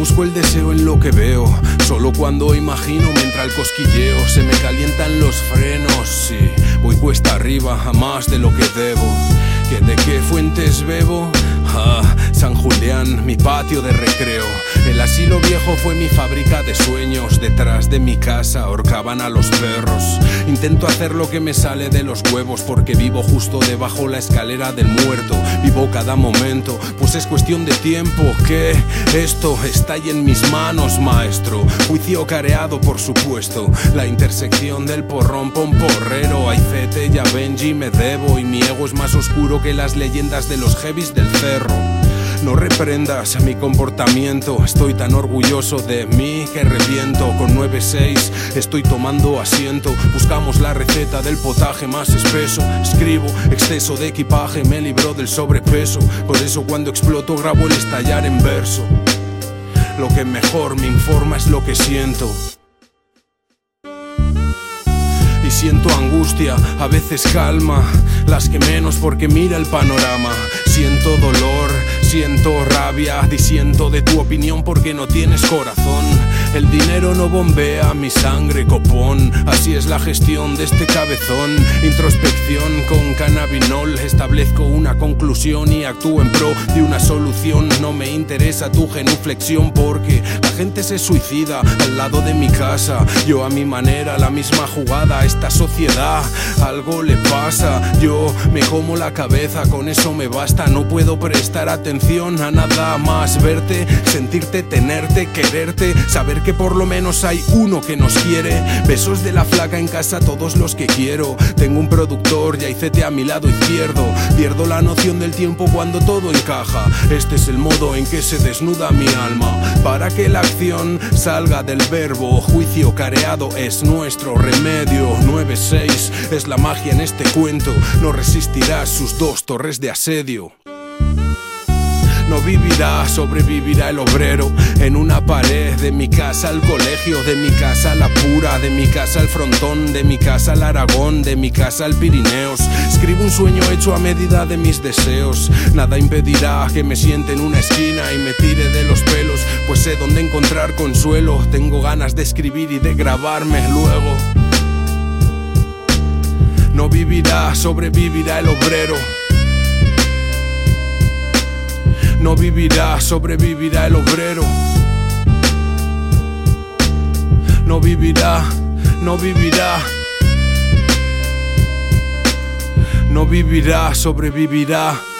busco el deseo en lo que veo. Solo cuando imagino me entra el cosquilleo. Se me calientan los frenos, sí. Voy cuesta arriba a más de lo que debo. ¿Que de qué fuentes bebo? San Julián, mi patio de recreo. El asilo viejo fue mi fábrica de sueños. Detrás de mi casa ahorcaban a los perros. Intento hacer lo que me sale de los huevos, porque vivo justo debajo la escalera del muerto. Vivo cada momento, pues es cuestión de tiempo. Que esto está ahí en mis manos, maestro. Juicio careado, por supuesto. La intersección del porrón pomporrero. Hay Fete y a Benji me debo, y mi ego es más oscuro que las leyendas de los heavies del cerro. No reprendas mi comportamiento, estoy tan orgulloso de mí que reviento. Con 9-6 estoy tomando asiento, buscamos la receta del potaje más espeso. Escribo, exceso de equipaje me libró del sobrepeso. Por eso cuando exploto grabo el estallar en verso. Lo que mejor me informa es lo que siento. Y siento angustia, a veces calma, las que menos porque mira el panorama. Siento dolor, siento rabia, disiento de tu opinión porque no tienes corazón. El dinero no bombea mi sangre, copón. Así es la gestión de este cabezón. Introspección con cannabinol. Establezco una conclusión y actúo en pro de una solución. No me interesa tu genuflexión porque la gente se suicida al lado de mi casa. Yo a mi manera, la misma jugada. A esta sociedad algo le pasa. Yo me como la cabeza, con eso me basta. No puedo prestar atención a nada más. Verte, sentirte, tenerte, quererte, saber que por lo menos hay uno que nos quiere. Besos de la flaca en casa, todos los que quiero. Tengo un productor y hay Cete a mi lado izquierdo. Pierdo la noción del tiempo cuando todo encaja. Este es el modo en que se desnuda mi alma, para que la acción salga del verbo. Juicio careado es nuestro remedio. 9-6 es la magia en este cuento. No resistirás sus dos torres de asedio. No vivirá, sobrevivirá el obrero en una pared. De mi casa al colegio, de mi casa a la pura, de mi casa al frontón, de mi casa al Aragón, de mi casa al Pirineos. Escribo un sueño hecho a medida de mis deseos. Nada impedirá que me siente en una esquina y me tire de los pelos, pues sé dónde encontrar consuelo. Tengo ganas de escribir y de grabarme luego. No vivirá, sobrevivirá el obrero. No vivirá, sobrevivirá el obrero. No vivirá, no vivirá. No vivirá, sobrevivirá.